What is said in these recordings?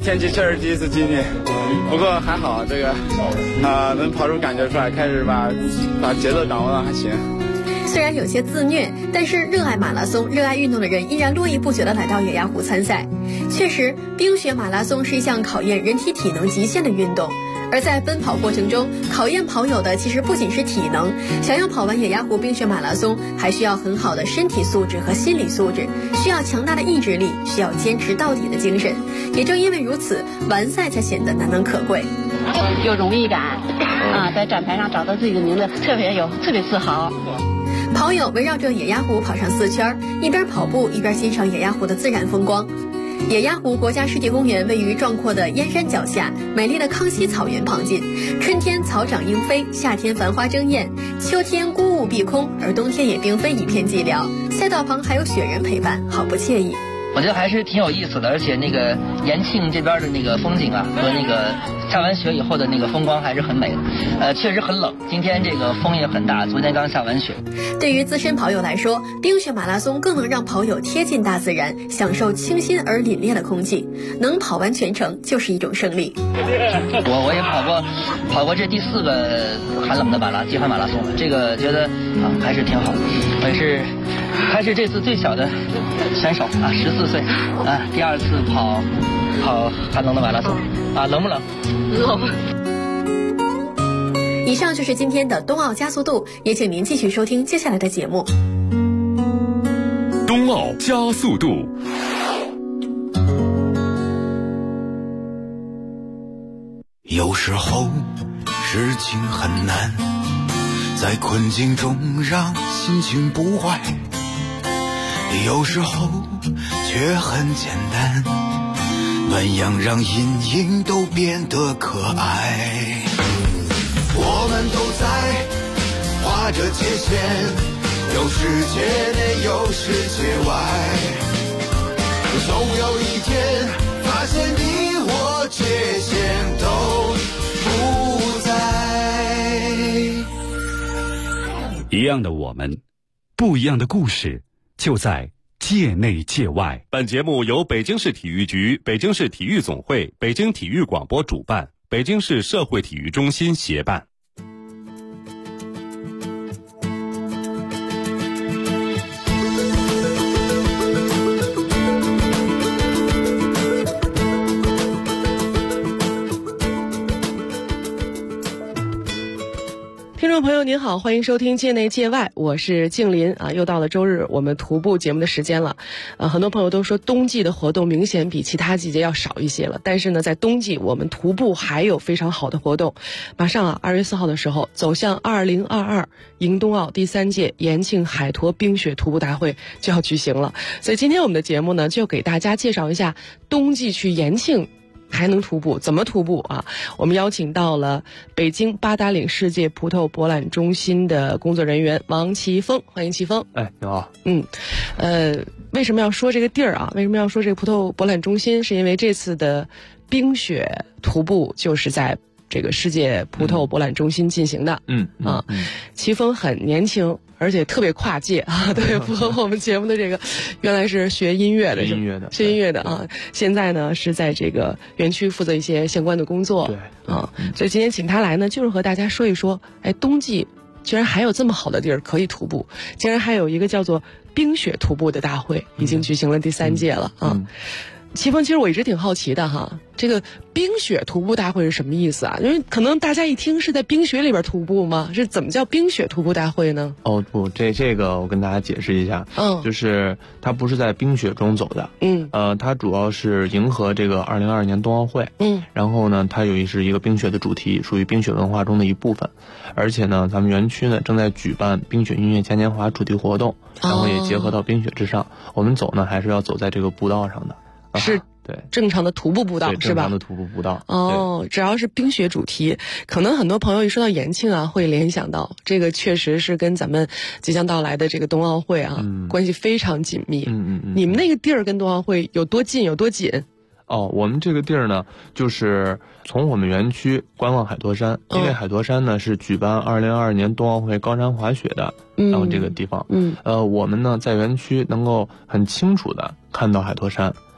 天气确实第一次经历，不过还好，这个能跑出感觉出来，开始把节奏掌握的还行。 虽然有些自虐，但是热爱马拉松、热爱运动的人依然络绎不绝地来到野鸭湖参赛。确实，冰雪马拉松是一项考验人体体能极限的运动。而在奔跑过程中，考验跑友的其实不仅是体能，想要跑完野鸭湖冰雪马拉松，还需要很好的身体素质和心理素质，需要强大的意志力，需要坚持到底的精神。也正因为如此，完赛才显得难能可贵。 有荣誉感在站台上找到自己的名字，特别自豪。 跑友围绕着野鸭湖跑上4圈，一边跑步一边欣赏野鸭湖的自然风光。野鸭湖国家湿地公园位于壮阔的燕山脚下，美丽的康熙草原旁近。春天草长莺飞，夏天繁花争艳，秋天孤雾蔽空，而冬天也并非一片寂寥。赛道旁还有雪人陪伴，好不惬意。 我觉得还是挺有意思的，而且那个延庆这边的那个风景啊，和那个下完雪以后的那个风光还是很美的。确实很冷，今天这个风也很大，昨天刚下完雪。 对于资深跑友来说，冰雪马拉松更能让跑友贴近大自然，享受清新而凛冽的空气。能跑完全程就是一种胜利。 我也跑过这第4个寒冷的极寒马拉松了，这个觉得还是挺好的。我是还是这次最小的选手14岁第2次跑寒冷的马拉松冷不冷？ 冷。 以上就是今天的冬奥加速度，也请您继续收听接下来的节目。 冬奥加速度。 有时候事情很难，在困境中让心情不坏，有时候却很简单，暖阳让阴影都变得可爱。我们都在划着界限，有世界内有世界外，总有一天发现你我界限都不在。 一样的我们，不一样的故事，就在界内界外。 本节目由北京市体育局、北京市体育总会、北京体育广播主办，北京市社会体育中心协办。 听众朋友您好，欢迎收听界内界外，我是静林又到了周日我们徒步节目的时间了。很多朋友都说冬季的活动明显比其他季节要少一些了，但是呢，在冬季我们徒步还有非常好的活动。马上2月4号的时候，走向2022迎冬奥第3届延庆海坨冰雪徒步大会就要举行了，所以今天我们的节目呢，就给大家介绍一下冬季去延庆还能徒步，怎么徒步我们邀请到了北京八达岭世界葡萄博览中心的工作人员王奇峰，欢迎奇峰。 你好。 为什么要说这个地儿为什么要说这个葡萄博览中心？是因为这次的冰雪徒步就是在这个世界葡萄博览中心进行的。奇峰很年轻，而且特别跨界特别符合我们节目的这个，原来是学音乐的，学音乐的现在呢是在这个园区负责一些相关的工作。所以今天请他来呢，就是和大家说一说，冬季居然还有这么好的地儿可以徒步，竟然还有一个叫做冰雪徒步的大会，已经举行了第3届了奇峰，其实我一直挺好奇的这个冰雪徒步大会是什么意思因为可能大家一听是在冰雪里边徒步吗？是怎么叫冰雪徒步大会呢？ 不，这个我跟大家解释一下，就是它不是在冰雪中走的，它主要是迎合这个2022年冬奥会，然后呢，它是一个冰雪的主题，属于冰雪文化中的一部分，而且呢，咱们园区呢正在举办冰雪音乐嘉年华主题活动，然后也结合到冰雪之上，我们走呢还是要走在这个步道上的。 是对正常的徒步步道是吧？ 正常的徒步步道。 只要是冰雪主题，可能很多朋友一说到延庆会联想到这个，确实是跟咱们即将到来的这个冬奥会关系非常紧密。你们那个地儿跟冬奥会有多近有多紧？ 我们这个地儿呢，就是从我们园区观望海坨山，因为海坨山呢是举办2022年冬奥会高山滑雪的，然后这个地方，我们呢在园区能够很清楚的看到海坨山。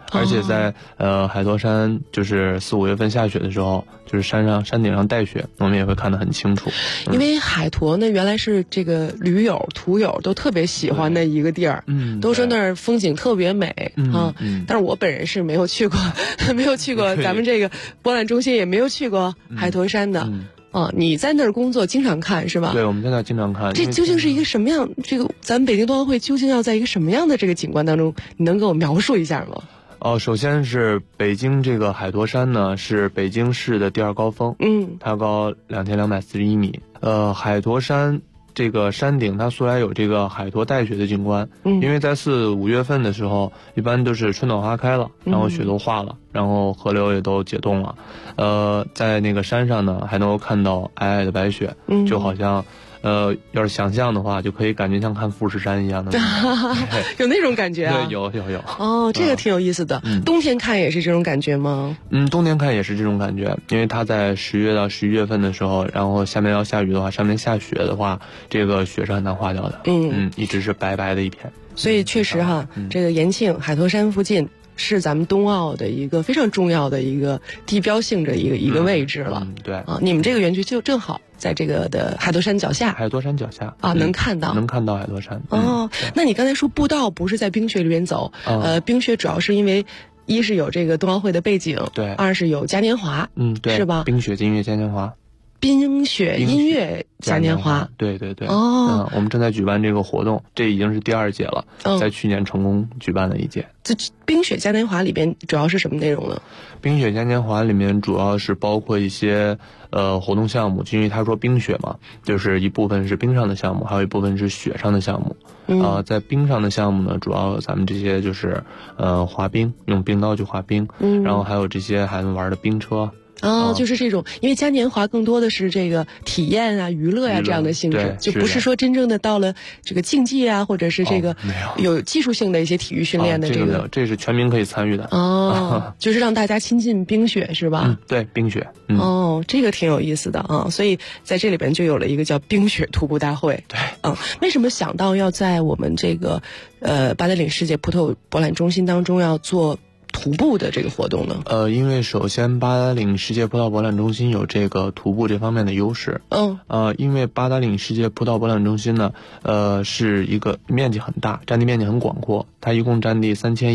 而且在海坨山就是4、5月份下雪的时候，就是山顶上带雪，我们也会看得很清楚。 因为海坨呢，原来是这个驴友、土友都特别喜欢的一个地儿，都说那儿风景特别美但是我本人是没有去过，没有去过咱们这个博览中心，也没有去过海坨山的。你在那儿工作，经常看是吧？ 对，我们在那儿经常看。 这究竟是一个什么样？这个咱们北京冬奥会究竟要在一个什么样的这个景观当中？你能给我描述一下吗？ 首先是北京这个海坨山呢，是北京市的第2高峰，它高2241米。海坨山这个山顶它素来有这个海坨带雪的景观，因为在4、5月份的时候，一般都是春暖花开了，然后雪都化了，然后河流也都解冻了，在那个山上呢，还能够看到皑皑的白雪，就好像。要是想象的话，就可以感觉像看富士山一样的， 有那种感觉啊？ 对，有。 这个挺有意思的。冬天看也是这种感觉吗？ 冬天看也是这种感觉，因为它在10月到11月份的时候，然后下面要下雨的话，上面下雪的话，这个雪是很难化掉的。一直是白白的一片。 所以确实哈，这个延庆海坨山附近是咱们冬奥的一个非常重要的一个地标性的一个位置了。 对你们这个园区就正好在这个的海坨山脚下。 海坨山脚下能看到海坨山。 那你刚才说步道不是在冰雪里面走，冰雪主要是因为一是有这个冬奥会的背景， 对， 二是有嘉年华， 对， 是吧？ 冰雪音乐嘉年华。 冰雪音乐嘉年华， 对。我们正在举办这个活动，这已经是第2届了，在去年成功举办了1届。 这冰雪嘉年华里边主要是什么内容呢？ 冰雪嘉年华里面主要是包括一些活动项目，因为他说冰雪嘛，就是一部分是冰上的项目，还有一部分是雪上的项目。在冰上的项目呢，主要咱们这些就是滑冰，用冰刀去滑冰，然后还有这些还能玩的冰车。 就是这种，因为嘉年华更多的是这个体验啊、娱乐啊这样的性质，就不是说真正的到了这个竞技啊，或者是这个有技术性的一些体育训练的这是全民可以参与的。 就是让大家亲近冰雪是吧？ 对，冰雪。 这个挺有意思的啊，所以在这里边就有了一个叫冰雪徒步大会。 对， 为什么想到要在我们这个八达岭世界葡萄博览中心当中要做徒步的这个活动呢？ 因为首先八达岭世界葡萄博览中心有这个徒步这方面的优势。因为八达岭世界葡萄博览中心呢，是一个面积很大，占地面积很广阔，它一共占地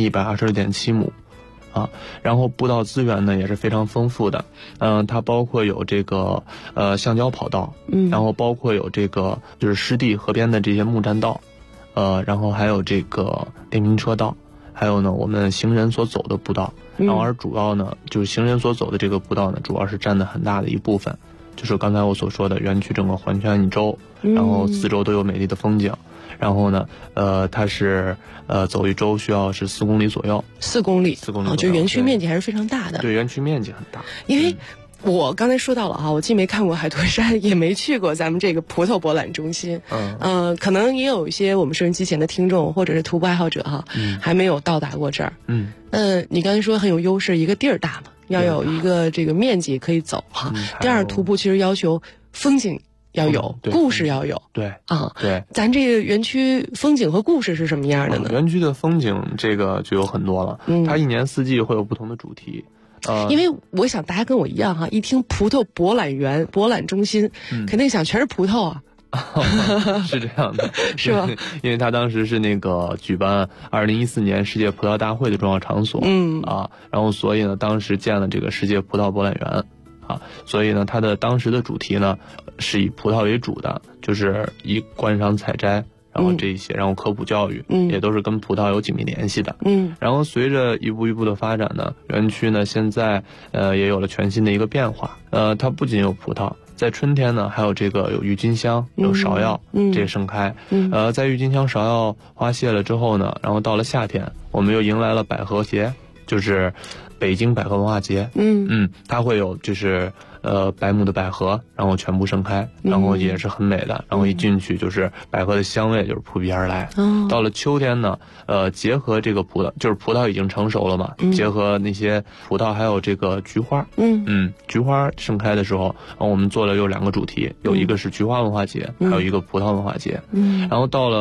3126.7亩。然后步道资源呢也是非常丰富的，它包括有这个橡胶跑道，然后包括有这个就是湿地河边的这些木栈道，然后还有这个电瓶车道，还有呢我们行人所走的步道，然后而主要呢就是行人所走的这个步道呢，主要是占的很大的一部分，就是刚才我所说的园区整个环圈一周，然后四周都有美丽的风景。然后呢，它是走一周需要是4公里左右。 4公里，就园区面积还是非常大的。 对，园区面积很大。 因为我刚才说到了哈，我既没看过海坨山，也没去过咱们这个葡萄博览中心。可能也有一些我们收音机前的听众或者是徒步爱好者哈，还没有到达过这儿。你刚才说很有优势，一个地儿大嘛，要有一个这个面积可以走哈。第二，徒步其实要求风景要有，故事要有。 对， 咱这个园区风景和故事是什么样的呢？ 园区的风景这个就有很多了，它一年四季会有不同的主题。 因为我想大家跟我一样哈，一听葡萄博览园、博览中心，肯定想全是葡萄啊。 是这样的， 是吧？ 因为他当时是那个举办2014年世界葡萄大会的重要场所，然后所以呢，当时建了这个世界葡萄博览园。所以呢，它的当时的主题呢是以葡萄为主的，就是以观赏采摘，然后这一些，然后科普教育，也都是跟葡萄有紧密联系的。然后随着一步一步的发展呢，园区呢现在也有了全新的一个变化。它不仅有葡萄，在春天呢还有这个有郁金香、有芍药这些盛开。在郁金香、芍药花谢了之后呢，然后到了夏天，我们又迎来了百合节，就是北京百合文化节。它会有就是白木的百合，然后全部盛开，然后也是很美的，然后一进去就是百合的香味就是扑鼻而来。到了秋天呢，结合这个葡萄，就是葡萄已经成熟了嘛，结合那些葡萄还有这个菊花，菊花盛开的时候，然后我们做了有2个主题，有一个是菊花文化节，还有一个葡萄文化节。然后到了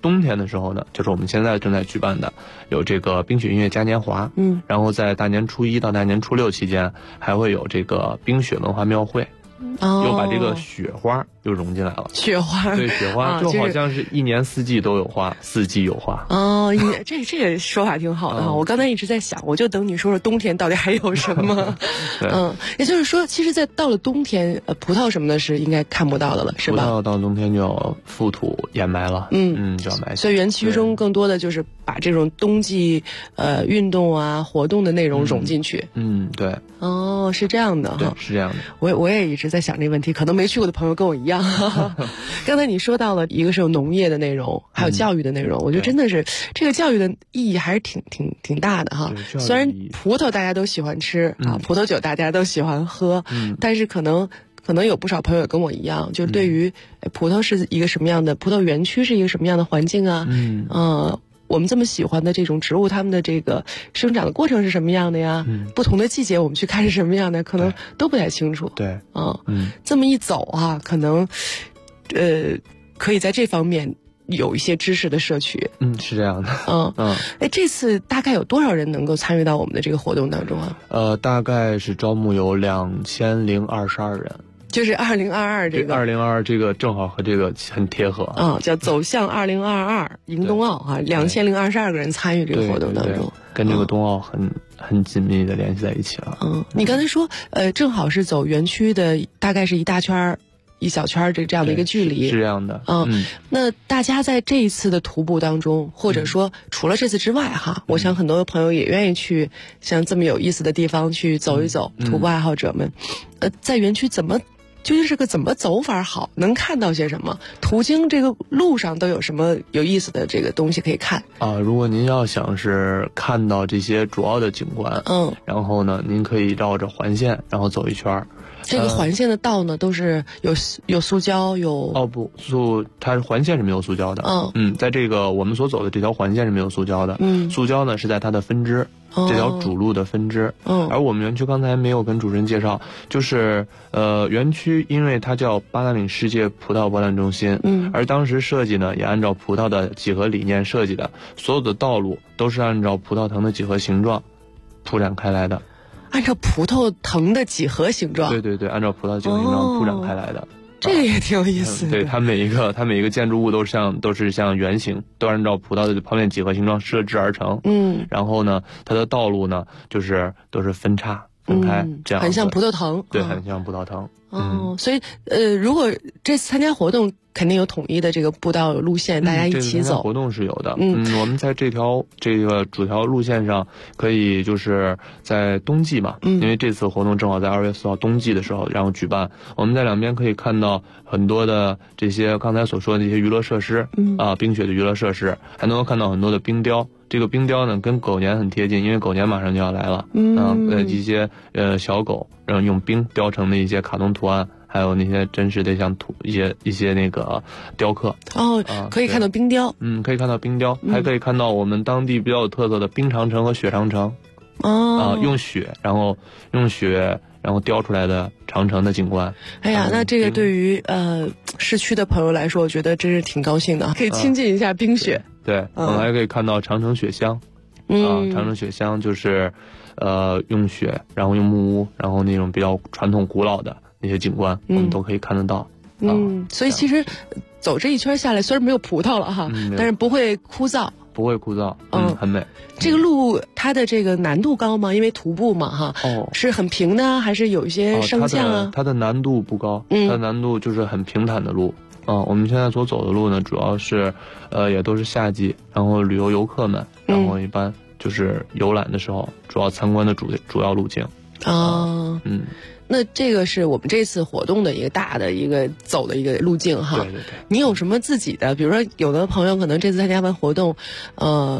冬天的时候呢，就是我们现在正在举办的有这个冰雪音乐嘉年华，然后在大年初1到大年初6期间还会有这个冰雪文化庙会。又把这个雪花又融进来了。 雪花， 对，雪花就好像是一年四季都有花，四季有花。 哦，这个说法挺好的哈。我刚才一直在想，我就等你说说冬天到底还有什么。也就是说，其实，到了冬天，葡萄什么的是应该看不到的了，是吧？ 葡萄到冬天就要覆土掩埋了，就要埋。 所以园区中更多的就是把这种冬季运动啊活动的内容融进去。 对。 哦，是这样的哈。 对，是这样的。 我也一直在想这个问题，可能没去过的朋友跟我一样。刚才你说到了一个是有农业的内容，还有教育的内容，我觉得真的是这个教育的意义还是挺大的哈。虽然葡萄大家都喜欢吃葡萄酒大家都喜欢喝，但是可能有不少朋友跟我一样，就是对于葡萄是一个什么样的，葡萄园区是一个什么样的环境啊，我们这么喜欢的这种植物，它们的这个生长的过程是什么样的呀？不同的季节我们去看是什么样的，可能都不太清楚。 对， 这么一走啊，可能，可以在这方面有一些知识的摄取。 是这样的。 这次大概有多少人能够参与到我们的这个活动当中啊？ 大概是招募有2022人。 就是2022这个 ，2022这个正好和这个很贴合叫走向2022迎冬奥2022个人参与这个活动当中， 跟这个冬奥很紧密的联系在一起了。 你刚才说正好是走园区的，大概是一大圈一小圈这样的一个距离， 是这样的。 那大家在这一次的徒步当中，或者说除了这次之外我想很多朋友也愿意去像这么有意思的地方去走一走，徒步爱好者们，在园区究竟是个怎么走法好？能看到些什么？途经这个路上都有什么有意思的这个东西可以看如果您要想是看到这些主要的景观，然后呢，您可以绕着环线，然后走一圈。 这个环线的道呢，都是有塑胶它环线是没有塑胶的。在这个我们所走的这条环线是没有塑胶的。塑胶呢是在它的分支。这条主路的分支。而我们园区刚才没有跟主持人介绍，就是园区因为它叫巴拿马世界葡萄博览中心，而当时设计呢也按照葡萄的几何理念设计的，所有的道路都是按照葡萄藤的几何形状铺展开来的。 按照葡萄藤的几何形状？ 对，按照葡萄几何形状铺展开来的。 这个也挺有意思的。 对，它每一个建筑物都是像圆形，都按照葡萄的旁边几何形状设置而成。然后呢，它的道路呢都是分开这样。 很像葡萄藤。 对，很像葡萄藤。 所以如果这次参加活动，肯定有统一的这个步道路线，大家一起走。 活动是有的。我们在这个主条路线上，可以就是在冬季嘛，因为这次活动正好在2月4号冬季的时候然后举办，我们在两边可以看到很多的这些刚才所说的这些娱乐设施，冰雪的娱乐设施，还能够看到很多的冰雕。这个冰雕呢跟狗年很贴近，因为狗年马上就要来了。一些小狗，然后用冰雕成的一些卡通图案，还有那些真实的像一些那个雕刻。 可以看到冰雕。 可以看到冰雕，还可以看到我们当地比较有特色的冰长城和雪长城。用雪然后雕出来的长城的景观。 哎呀，那这个对于市区的朋友来说，我觉得真是挺高兴的，可以亲近一下冰雪。 对，我们还可以看到长城雪乡。长城雪乡就是用雪，然后用木屋，然后那种比较传统古老的那些景观，我们都可以看得到。 所以其实走这一圈下来，虽然没有葡萄了但是不会枯燥。 不会枯燥，很美。 这个路它的这个难度高吗？因为徒步嘛，是很平的，还是有一些升降啊？ 它的难度不高，它的难度就是很平坦的路。我们现在所走的路呢，主要是也都是夏季，然后旅游游客们，然后一般就是游览的时候主要参观的主要路径。 那这个是我们这次活动的一个大的一个走的一个路径哈。 对。 你有什么自己的？比如说，有的朋友可能这次参加完活动，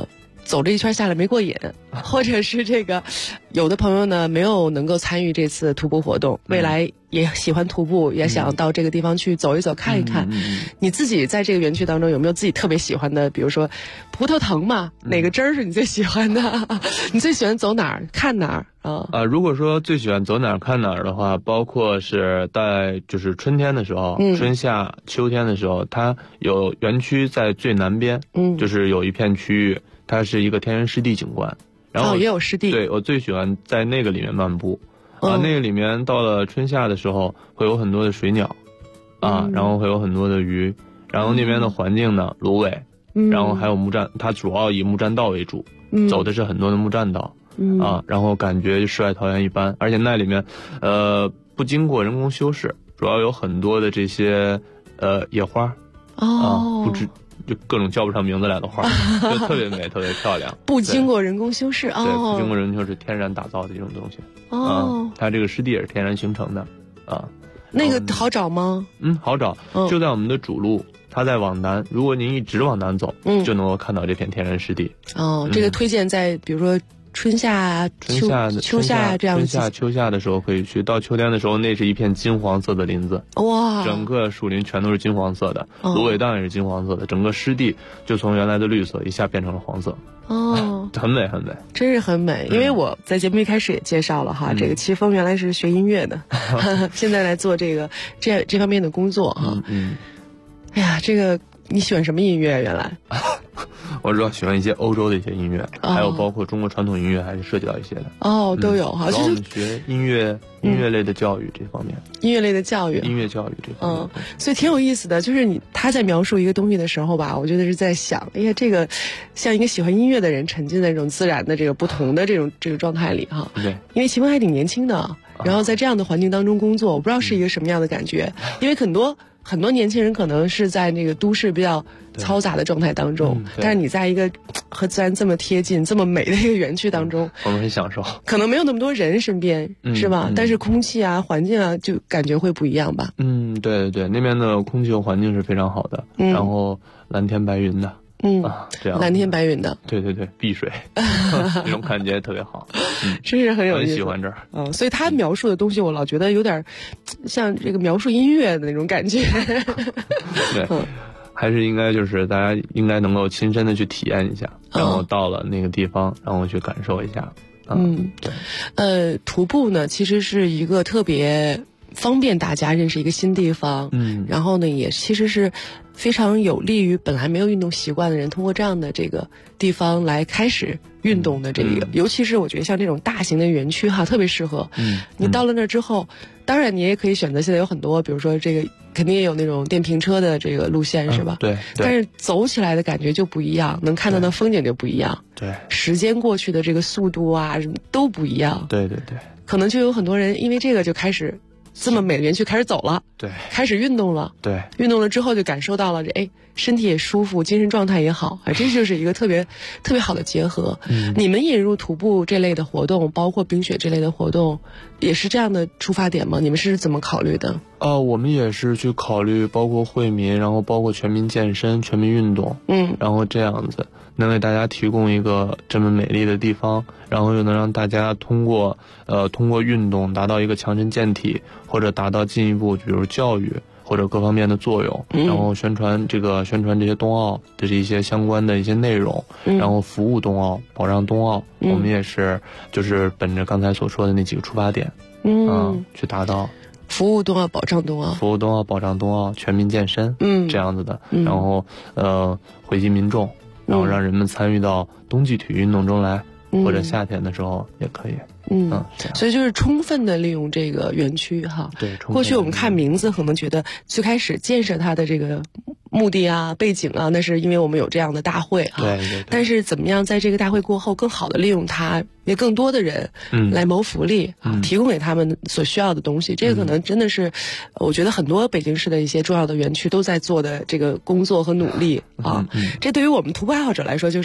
走这一圈下来没过瘾，或者是这个有的朋友呢没有能够参与这次徒步活动，未来也喜欢徒步，也想到这个地方去走一走看一看。你自己在这个园区当中有没有自己特别喜欢的，比如说葡萄藤嘛，哪个枝儿是你最喜欢的？你最喜欢走哪儿看哪儿啊？ 如果说最喜欢走哪儿看哪儿的话，包括是在就是春天的时候，春夏秋天的时候，它有园区在最南边，就是有一片区域，它是一个天然湿地景观，然后也有湿地。 对，我最喜欢在那个里面漫步。那个里面到了春夏的时候会有很多的水鸟然后会有很多的鱼，然后那边的环境呢芦苇，然后还有木栈，它主要以木栈道为主，走的是很多的木栈道然后感觉世外桃源一般，而且那里面不经过人工修饰，主要有很多的这些野花不知就各种叫不上名字来的花，就特别美，特别漂亮， 不经过人工修饰对，不经过人工修饰，天然打造的这种东西它这个湿地也是天然形成的那个好找吗？ 好找，就在我们的主路，它在往南，如果您一直往南走，就能够看到这片天然湿地。 这个推荐在比如说春夏秋夏这样春夏秋夏的时候可以去，到秋天的时候那是一片金黄色的林子， 哇， 整个树林全都是金黄色的，芦苇荡也是金黄色的，整个湿地就从原来的绿色一下变成了黄色。很美很美， 真是很美。因为我在节目一开始也介绍了哈，这个齐峰原来是学音乐的，现在来做这方面的工作哈。哎呀，这个你喜欢什么音乐？原来我主要喜欢一些欧洲的一些音乐，还有包括中国传统音乐，还是涉及到一些的都有哈。 就是我们学音乐类的教育这方面， 音乐类的教育， 音乐教育这方面， 所以挺有意思的。就是他在描述一个东西的时候吧，我觉得是在想，哎呀，这个像一个喜欢音乐的人沉浸在这种自然的这个不同的这个状态里哈。 对， 因为齐峰还挺年轻的，然后在这样的环境当中工作，我不知道是一个什么样的感觉，因为很多年轻人可能是在那个都市比较嘈杂的状态当中，但是你在一个和自然这么贴近、这么美的一个园区当中， 我们很享受。 可能没有那么多人身边，是吧？但是空气啊、环境啊，就感觉会不一样吧？ 对，那边的空气和环境是非常好的，然后蓝天白云的。这样蓝天白云的， 对，碧水，那种感觉特别好， 真是很有意思， 很喜欢这儿。 所以他描述的东西，我老觉得有点像这个描述音乐的那种感觉。 对，还是应该就是大家应该能够亲身的去体验一下，然后到了那个地方，然后去感受一下。 对，徒步呢，其实是一个特别方便大家认识一个新地方，然后呢，也其实是非常有利于本来没有运动习惯的人，通过这样的这个地方来开始运动的这个，尤其是我觉得像这种大型的园区哈，特别适合。你到了那儿之后，当然你也可以选择，现在有很多，比如说这个肯定也有那种电瓶车的这个路线，是吧？ 对。 但是走起来的感觉就不一样，能看到的风景就不一样。 对。 时间过去的这个速度啊，都不一样。 对。 可能就有很多人因为这个就开始。这么美的园区开始走了， 对， 开始运动了， 对， 运动了之后就感受到了身体也舒服，精神状态也好，这就是一个特别好的结合。你们引入徒步这类的活动，包括冰雪这类的活动，也是这样的出发点吗？你们是怎么考虑的？ 我们也是去考虑，包括惠民，然后包括全民健身、全民运动，然后这样子能给大家提供一个这么美丽的地方，然后又能让大家通过运动达到一个强身健体，或者达到进一步比如教育或者各方面的作用，然后宣传这些冬奥的这些相关的一些内容，然后服务冬奥，保障冬奥，我们也是就是本着刚才所说的那几个出发点，去达到。 服务冬奥，保障冬奥， 服务冬奥，保障冬奥，全民健身，这样子的，然后惠及民众，然后让人们参与到冬季体育运动中来，或者夏天的时候也可以。 所以就是充分的利用这个园区哈。 对， 过去我们看名字可能觉得最开始建设它的这个目的啊、背景啊，那是因为我们有这样的大会哈。 对。 但是怎么样在这个大会过后更好的利用它，为更多的人来谋福利提供给他们所需要的东西，这个可能真的是我觉得很多北京市的一些重要的园区都在做的这个工作和努力啊。这对于我们徒步爱好者来说就是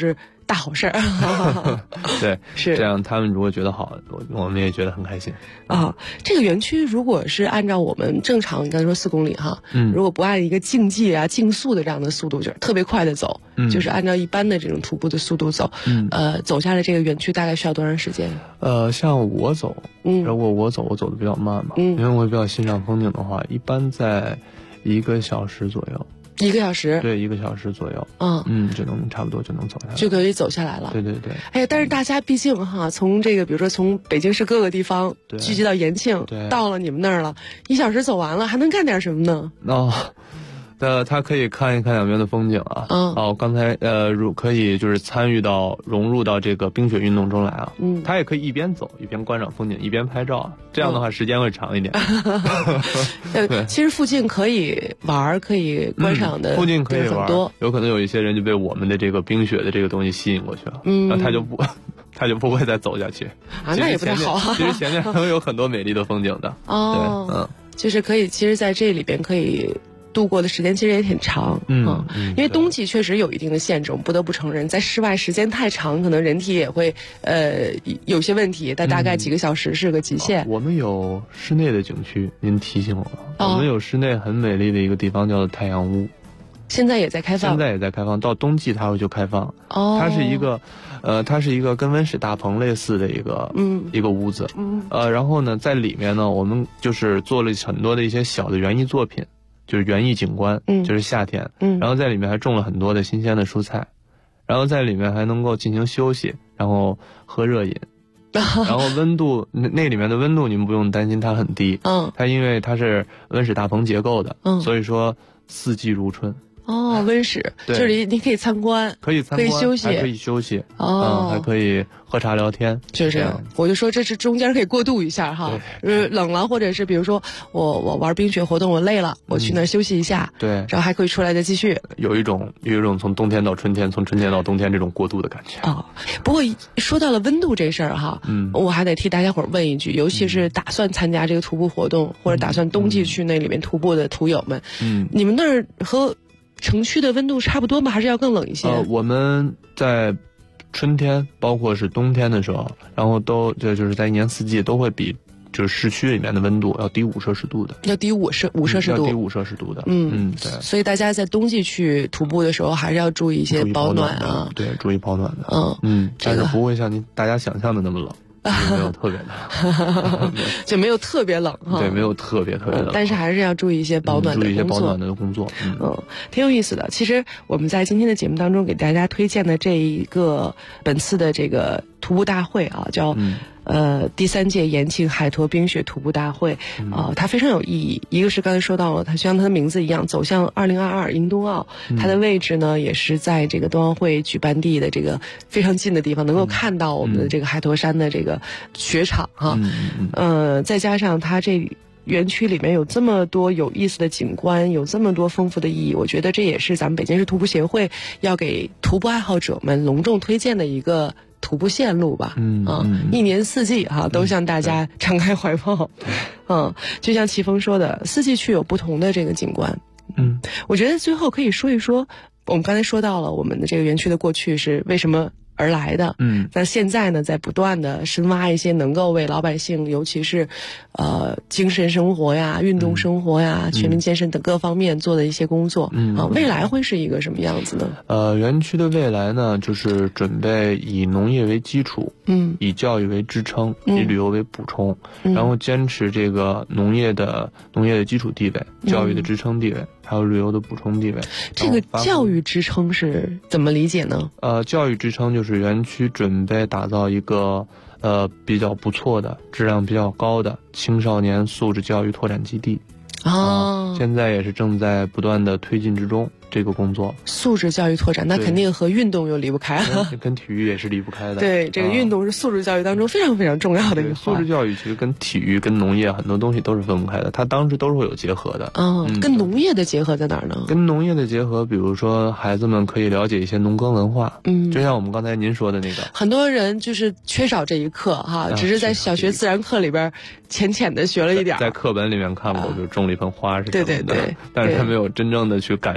大好事儿。 对， 是这样，他们如果觉得好，我们也觉得很开心啊。这个园区如果是按照我们正常，你刚才说4公里哈，如果不按一个竞技啊、竞速的这样的速度，就是特别快的走，就是按照一般的这种徒步的速度走，走下来这个园区大概需要多长时间？ 像我走，如果我走的比较慢嘛，因为我比较欣赏风景的话，一般在1个小时左右。 1个小时？ 对，1个小时左右。差不多就能走下来， 就可以走下来了。 对对对。 哎呀，但是大家毕竟哈，从这个比如说从北京市各个地方聚集到延庆，到了你们那儿了，1小时走完了，还能干点什么呢？ 他可以看一看两边的风景啊。刚才可以就是参与到融入到这个冰雪运动中来啊。他也可以一边走一边观赏风景一边拍照，这样的话时间会长一点。 其实附近可以玩可以观赏的， 附近可以玩很多， 有可能有一些人就被我们的这个冰雪的这个东西吸引过去了，然后他就不会再走下去啊。那也不太好。 其实前面还有很多美丽的风景的。 对，就是可以，其实在这里边可以度过的时间其实也挺长，因为冬季确实有一定的限制，我们不得不承认，在室外时间太长，可能人体也会有些问题，但大概几个小时是个极限。 我们有室内的景区，您提醒我了，我们有室内很美丽的一个地方叫做太阳屋， 现在也在开放。 现在也在开放，到冬季它会就开放。它是一个跟温室大棚类似的一个屋子，然后呢，在里面呢，我们就是做了很多的一些小的园艺作品。就是园艺景观，就是夏天，然后在里面还种了很多的新鲜的蔬菜，然后在里面还能够进行休息，然后喝热饮，然后温度那里面的温度你们不用担心它很低，它因为它是温室大棚结构的，所以说4季如春。 温室就是你可以参观， 可以休息， 还可以休息，还可以喝茶聊天， 就是这样。我就说这是中间可以过渡一下哈，冷了或者是比如说我玩冰雪活动我累了，我去那儿休息一下， 对， 然后还可以出来再继续。 有一种从冬天到春天，从春天到冬天这种过渡的感觉。 不过说到了温度这事儿哈，我还得替大家伙儿问一句，尤其是打算参加这个徒步活动或者打算冬季去那里面徒步的徒友们，你们那儿和城区的温度差不多吗？还是要更冷一些？ 我们在春天，包括是冬天的时候，然后就是在1年4季都会比就是市区里面的温度要低5摄氏度的， 要低5摄氏度， 要低5摄氏度的。对。 所以大家在冬季去徒步的时候，还是要注意一些保暖啊。 对，注意保暖的。但是不会像大家想象的那么冷。没有特别冷， 就没有特别冷哈。 对，没有特别冷， 但是还是要注意一些保暖的工作。 注意一些保暖的工作。 挺有意思的。其实我们在今天的节目当中给大家推荐的这一个本次的这个徒步大会啊，叫第3届延庆海坨冰雪徒步大会，它非常有意义。一个是刚才说到了，它就像它的名字一样，走向2022迎冬奥。它的位置呢，也是在这个冬奥会举办地的这个非常近的地方，能够看到我们的这个海坨山的这个雪场哈。再加上它这园区里面有这么多有意思的景观，有这么多丰富的意义，我觉得这也是咱们北京市徒步协会要给徒步爱好者们隆重推荐的一个徒步线路吧。1年4季哈都向大家敞开怀抱。就像齐峰说的，4季去有不同的这个景观。我觉得最后可以说一说，我们刚才说到了我们的这个园区的过去是为什么而来的。那现在呢，在不断的深挖一些能够为老百姓，尤其是精神生活呀、运动生活呀、全民健身等各方面做的一些工作。未来会是一个什么样子呢？ 园区的未来呢，就是准备以农业为基础，以教育为支撑，以旅游为补充，然后坚持这个农业的基础地位、教育的支撑地位，还有旅游的补充地位。 这个教育支撑是怎么理解呢？ 教育支撑就是园区准备打造一个比较不错的、质量比较高的青少年素质教育拓展基地。现在也是正在不断的推进之中。这个工作素质教育拓展，那肯定和运动又离不开了， 跟体育也是离不开的。 对，这个运动是素质教育当中非常非常重要的一个。 素质教育其实跟体育、跟农业很多东西都是分不开的，它当时都是会有结合的。 跟农业的结合在哪儿呢？ 跟农业的结合，比如说孩子们可以了解一些农耕文化。就像我们刚才您说的那个， 很多人就是缺少这一课哈，只是在小学自然课里边浅浅的学了一点， 在课本里面看过，就是种了一盆花是什么的， 对， 但是他没有真正的去感受到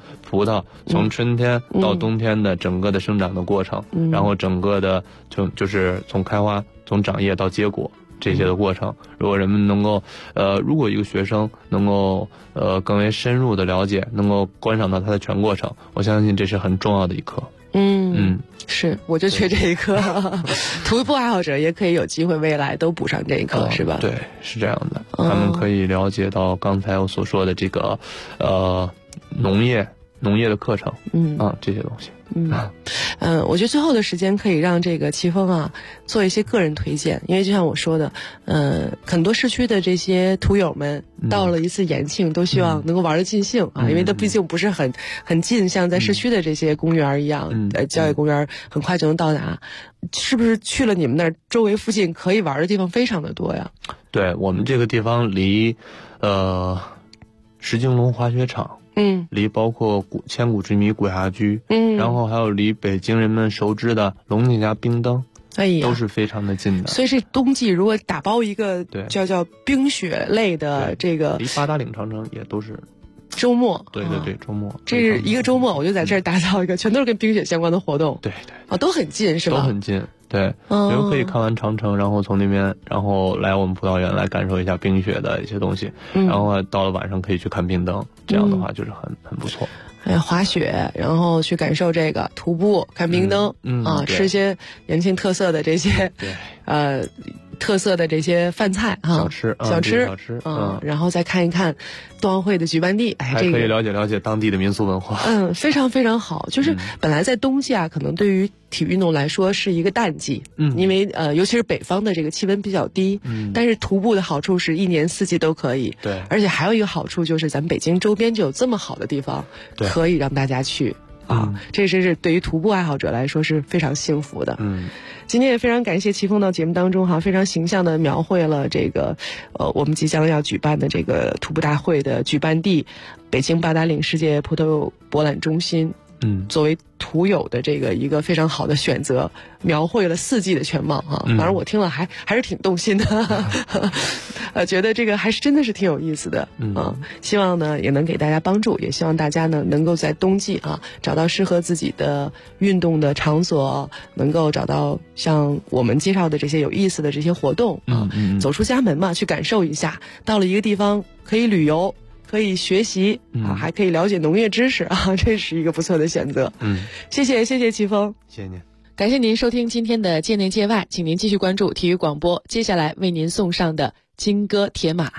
葡萄从春天到冬天的整个的生长的过程，然后整个的就是从开花、从长叶到结果这些的过程。如果人们能够如果一个学生能够更为深入的了解，能够观赏到它的全过程，我相信这是很重要的一课。 是，我就缺这一课。徒步爱好者也可以有机会未来都补上这一课，是吧？ 对，是这样的。他们可以了解到刚才我所说的这个农业的课程，这些东西。 我觉得最后的时间可以让这个齐峰啊做一些个人推荐，因为就像我说的，很多市区的这些徒友们到了一次延庆都希望能够玩得尽兴啊，因为它毕竟不是很近，像在市区的这些公园一样，郊野公园很快就能到达。是不是去了你们那儿周围附近可以玩的地方非常的多呀？ 对，我们这个地方离石景龙滑雪场。离包括千古之谜古崖居，然后还有离北京人们熟知的龙井家冰灯，都是非常的近的。 所以这冬季如果打包一个叫冰雪类的这个， 离八达岭长城也都是周末。 对，周末。 这是一个周末，我就在这儿打造一个，全都是跟冰雪相关的活动。 对， 都很近是吧？ 都很近。对，人可以看完长城，然后从那边，然后来我们葡萄园来感受一下冰雪的一些东西，然后到了晚上可以去看冰灯，这样的话就是很不错。 滑雪，然后去感受这个徒步、看冰灯，吃些延庆特色的这些，特色的这些饭菜小吃， 然后再看一看冬奥会的举办地， 还可以了解当地的民俗文化。 非常非常好。就是本来在冬季啊，可能对于体育运动来说是一个淡季，因为尤其是北方的这个气温比较低，但是徒步的好处是一年四季都可以， 对， 而且还有一个好处就是咱们北京周边就有这么好的地方，可以让大家去。这真是对于徒步爱好者来说是非常幸福的。今天也非常感谢齐峰到节目当中非常形象的描绘了这个我们即将要举办的这个徒步大会的举办地北京八达岭世界葡萄博览中心。作为徒友的这个一个非常好的选择，描绘了4季的全貌反正我听了还是挺动心的。觉得这个还是真的是挺有意思的。希望呢也能给大家帮助，也希望大家呢能够在冬季找到适合自己的运动的场所，能够找到像我们介绍的这些有意思的这些活动走出家门嘛，去感受一下，到了一个地方可以旅游，可以学习还可以了解农业知识这是一个不错的选择。谢谢齐峰， 谢谢您， 感谢您收听今天的界内界外，请您继续关注体育广播，接下来为您送上的金戈铁马。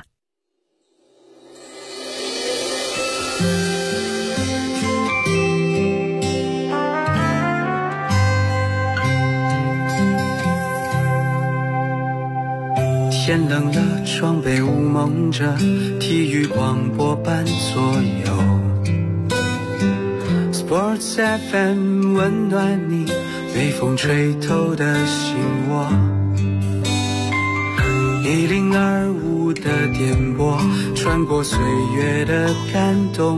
天冷了，窗被雾蒙着，体育广播伴左右。Sports FM 温暖你，被风吹透的心窝。1025的电波，穿过岁月的感动，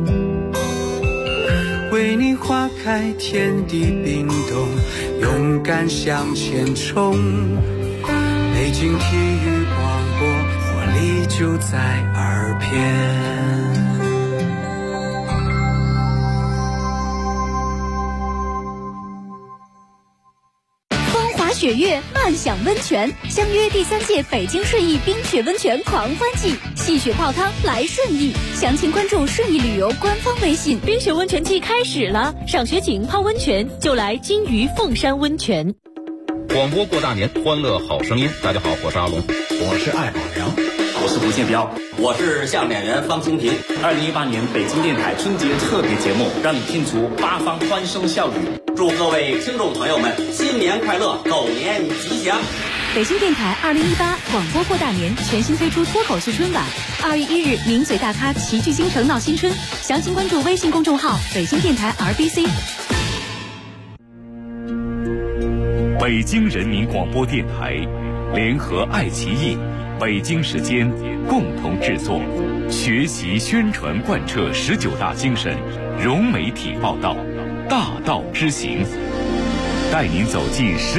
为你花开，天地冰冻，勇敢向前冲。北京体育广播，活力就在耳边。 风华雪月，漫享温泉，相约第3届北京顺义冰雪温泉狂欢季，戏雪泡汤来顺义。详情关注顺义旅游官方微信。 冰雪温泉季开始了，赏雪景、泡温泉就来金鱼凤山温泉。 广播过大年，欢乐好声音。大家好，我是阿龙， 我是艾宝良， 我是吴建彪，我是相声演员方清平。 2018年北京电台春节特别节目，让你听出八方欢声笑语。 祝各位听众朋友们新年快乐，狗年吉祥。 北京电台2018广播过大年全新推出脱口秀春晚，2月1日名嘴大咖齐聚京城闹新春。详情关注微信公众号北京电台 RBC。 北京人民广播电台联合爱奇艺、北京时间共同制作，学习宣传贯彻19大精神，融媒体报道，大道之行，带您走进